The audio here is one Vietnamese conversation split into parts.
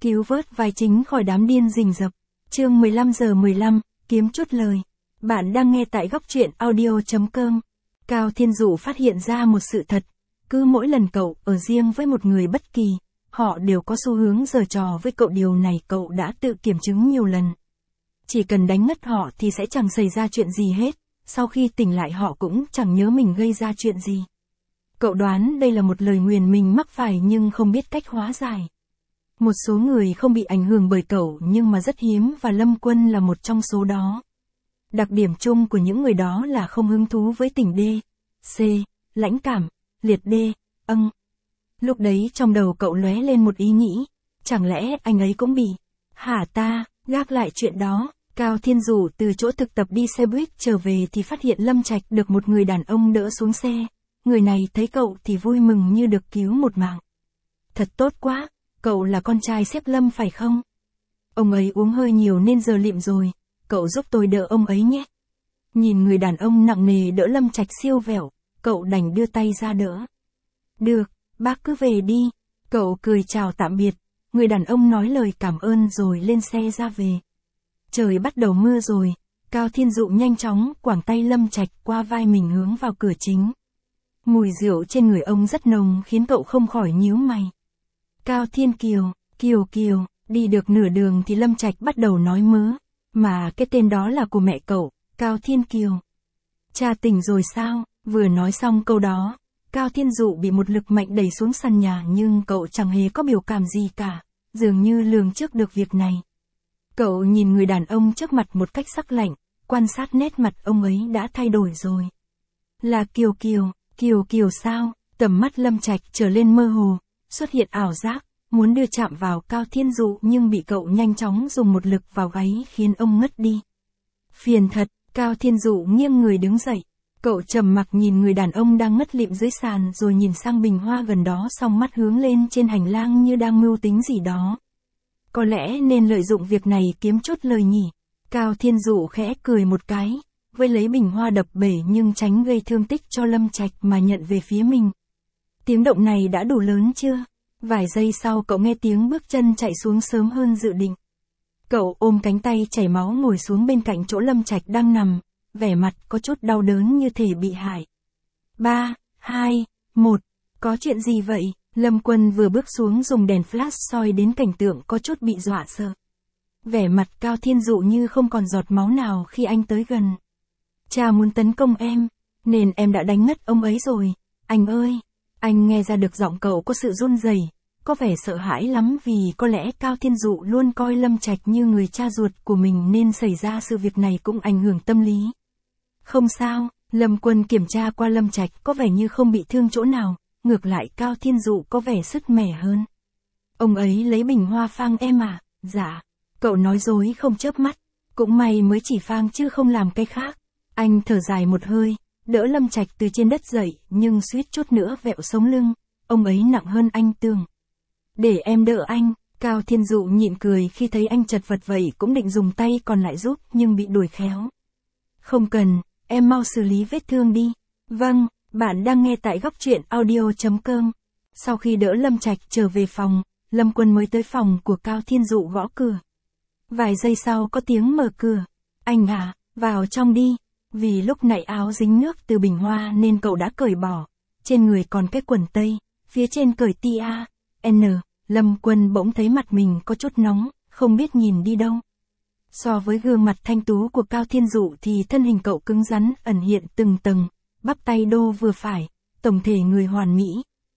cứu vớt vai chính khỏi đám điên rình rập. Chương 15:15, kiếm chút lời. Bạn đang nghe tại góc truyện audio.com. Cao Thiên Dụ phát hiện ra một sự thật. Cứ mỗi lần cậu ở riêng với một người bất kỳ, họ đều có xu hướng giở trò với cậu, điều này cậu đã tự kiểm chứng nhiều lần. Chỉ cần đánh ngất họ thì sẽ chẳng xảy ra chuyện gì hết, sau khi tỉnh lại họ cũng chẳng nhớ mình gây ra chuyện gì. Cậu đoán đây là một lời nguyền mình mắc phải nhưng không biết cách hóa giải. Một số người không bị ảnh hưởng bởi cậu nhưng mà rất hiếm và Lâm Quân là một trong số đó. Đặc điểm chung của những người đó là không hứng thú với tình D, C, lãnh cảm, liệt D, Lúc đấy trong đầu cậu lóe lên một ý nghĩ, chẳng lẽ anh ấy cũng bị? Hả ta, gác lại chuyện đó, Cao Thiên Dụ từ chỗ thực tập đi xe buýt trở về thì phát hiện Lâm Trạch được một người đàn ông đỡ xuống xe. Người này thấy cậu thì vui mừng như được cứu một mạng. Thật tốt quá, cậu là con trai sếp Lâm phải không? Ông ấy uống hơi nhiều nên giờ lịm rồi, cậu giúp tôi đỡ ông ấy nhé. Nhìn người đàn ông nặng nề đỡ Lâm Trạch siêu vẹo, cậu đành đưa tay ra đỡ. Được, bác cứ về đi. Cậu cười chào tạm biệt, người đàn ông nói lời cảm ơn rồi lên xe ra về. Trời bắt đầu mưa rồi, Cao Thiên Dụ nhanh chóng quàng tay Lâm Trạch qua vai mình hướng vào cửa chính. Mùi rượu trên người ông rất nồng khiến cậu không khỏi nhíu mày. Cao Thiên Kiều, Kiều, đi được nửa đường thì Lâm Trạch bắt đầu nói mớ, mà cái tên đó là của mẹ cậu, Cao Thiên Kiều. Cha tỉnh rồi sao? Vừa nói xong câu đó, Cao Thiên Dụ bị một lực mạnh đẩy xuống sàn nhà nhưng cậu chẳng hề có biểu cảm gì cả, dường như lường trước được việc này. Cậu nhìn người đàn ông trước mặt một cách sắc lạnh, quan sát nét mặt ông ấy đã thay đổi rồi. Là Kiều sao? Tầm mắt Lâm Trạch trở lên mơ hồ, xuất hiện ảo giác, muốn đưa chạm vào Cao Thiên Dụ nhưng bị cậu nhanh chóng dùng một lực vào gáy khiến ông ngất đi. Phiền thật, Cao Thiên Dụ nghiêng người đứng dậy. Cậu trầm mặc nhìn người đàn ông đang ngất lịm dưới sàn rồi nhìn sang bình hoa gần đó, song mắt hướng lên trên hành lang như đang mưu tính gì đó. Có lẽ nên lợi dụng việc này kiếm chút lời nhỉ. Cao Thiên Dụ khẽ cười một cái, với lấy bình hoa đập bể nhưng tránh gây thương tích cho Lâm Trạch mà nhận về phía mình. Tiếng động này đã đủ lớn chưa? Vài giây sau cậu nghe tiếng bước chân chạy xuống sớm hơn dự định. Cậu ôm cánh tay chảy máu ngồi xuống bên cạnh chỗ Lâm Trạch đang nằm, vẻ mặt có chút đau đớn như thể bị hại. 3, 2, 1, có chuyện gì vậy? Lâm Quân vừa bước xuống dùng đèn flash soi đến cảnh tượng có chút bị dọa sợ. Vẻ mặt Cao Thiên Dụ như không còn giọt máu nào khi anh tới gần. Cha muốn tấn công em, nên em đã đánh ngất ông ấy rồi. Anh ơi! Anh nghe ra được giọng cậu có sự run rẩy, có vẻ sợ hãi lắm vì có lẽ Cao Thiên Dụ luôn coi Lâm Trạch như người cha ruột của mình nên xảy ra sự việc này cũng ảnh hưởng tâm lý. Không sao, Lâm Quân kiểm tra qua Lâm Trạch có vẻ như không bị thương chỗ nào, ngược lại Cao Thiên Dụ có vẻ sứt mẻ hơn. Ông ấy lấy bình hoa phang em à? Dạ. Cậu nói dối không chớp mắt, cũng may mới chỉ phang chứ không làm cái khác. Anh thở dài một hơi, đỡ Lâm Trạch từ trên đất dậy nhưng suýt chút nữa vẹo sống lưng, ông ấy nặng hơn anh tưởng. Để em đỡ anh. Cao Thiên Dụ nhịn cười khi thấy anh chật vật vậy, cũng định dùng tay còn lại giúp nhưng bị đuổi khéo. Không cần, em mau xử lý vết thương đi. Vâng, bạn đang nghe tại góc truyện audio.com. Sau khi đỡ Lâm Trạch trở về phòng, Lâm Quân mới tới phòng của Cao Thiên Dụ gõ cửa. Vài giây sau có tiếng mở cửa. Anh à, vào trong đi. Vì lúc nãy áo dính nước từ bình hoa nên cậu đã cởi bỏ. Trên người còn cái quần tây, phía trên cởi tia N. Lâm Quân bỗng thấy mặt mình có chút nóng, không biết nhìn đi đâu. So với gương mặt thanh tú của Cao Thiên Dụ thì thân hình cậu cứng rắn, ẩn hiện từng tầng, bắp tay đô vừa phải, tổng thể người hoàn mỹ.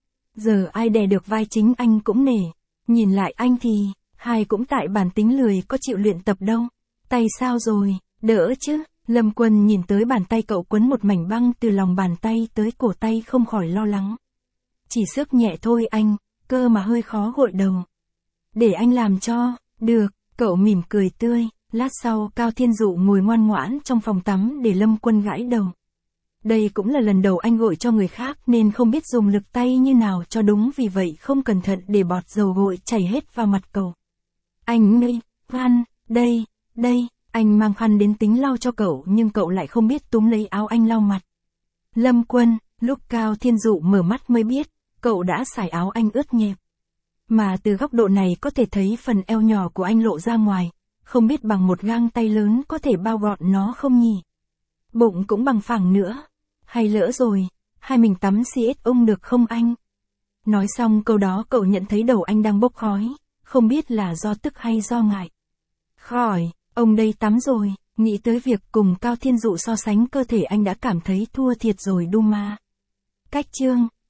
Giờ ai đè được vai chính anh cũng nể. Nhìn lại anh thì, hai cũng tại bản tính lười có chịu luyện tập đâu. Tay sao rồi, đỡ chứ? Lâm Quân nhìn tới bàn tay cậu quấn một mảnh băng từ lòng bàn tay tới cổ tay không khỏi lo lắng. Chỉ xước nhẹ thôi anh, cơ mà hơi khó gội đầu. Để anh làm cho. Được, cậu mỉm cười tươi. Lát sau Cao Thiên Dụ ngồi ngoan ngoãn trong phòng tắm để Lâm Quân gãi đầu. Đây cũng là lần đầu anh gội cho người khác nên không biết dùng lực tay như nào cho đúng, vì vậy không cẩn thận để bọt dầu gội chảy hết vào mặt cậu. Anh ơi, khăn, đây, anh mang khăn đến tính lau cho cậu nhưng cậu lại không biết túm lấy áo anh lau mặt. Lâm Quân, lúc Cao Thiên Dụ mở mắt mới biết, cậu đã xài áo anh ướt nhẹp. Mà từ góc độ này có thể thấy phần eo nhỏ của anh lộ ra ngoài, không biết bằng một gang tay lớn có thể bao gọn nó không nhỉ? Bụng cũng bằng phẳng nữa. Hay lỡ rồi, hai mình tắm CS được không anh? Nói xong câu đó cậu nhận thấy đầu anh đang bốc khói, không biết là do tức hay do ngại. Khỏi, ông đây tắm rồi, nghĩ tới việc cùng Cao Thiên Dụ so sánh cơ thể anh đã cảm thấy thua thiệt rồi Duma. Cách chương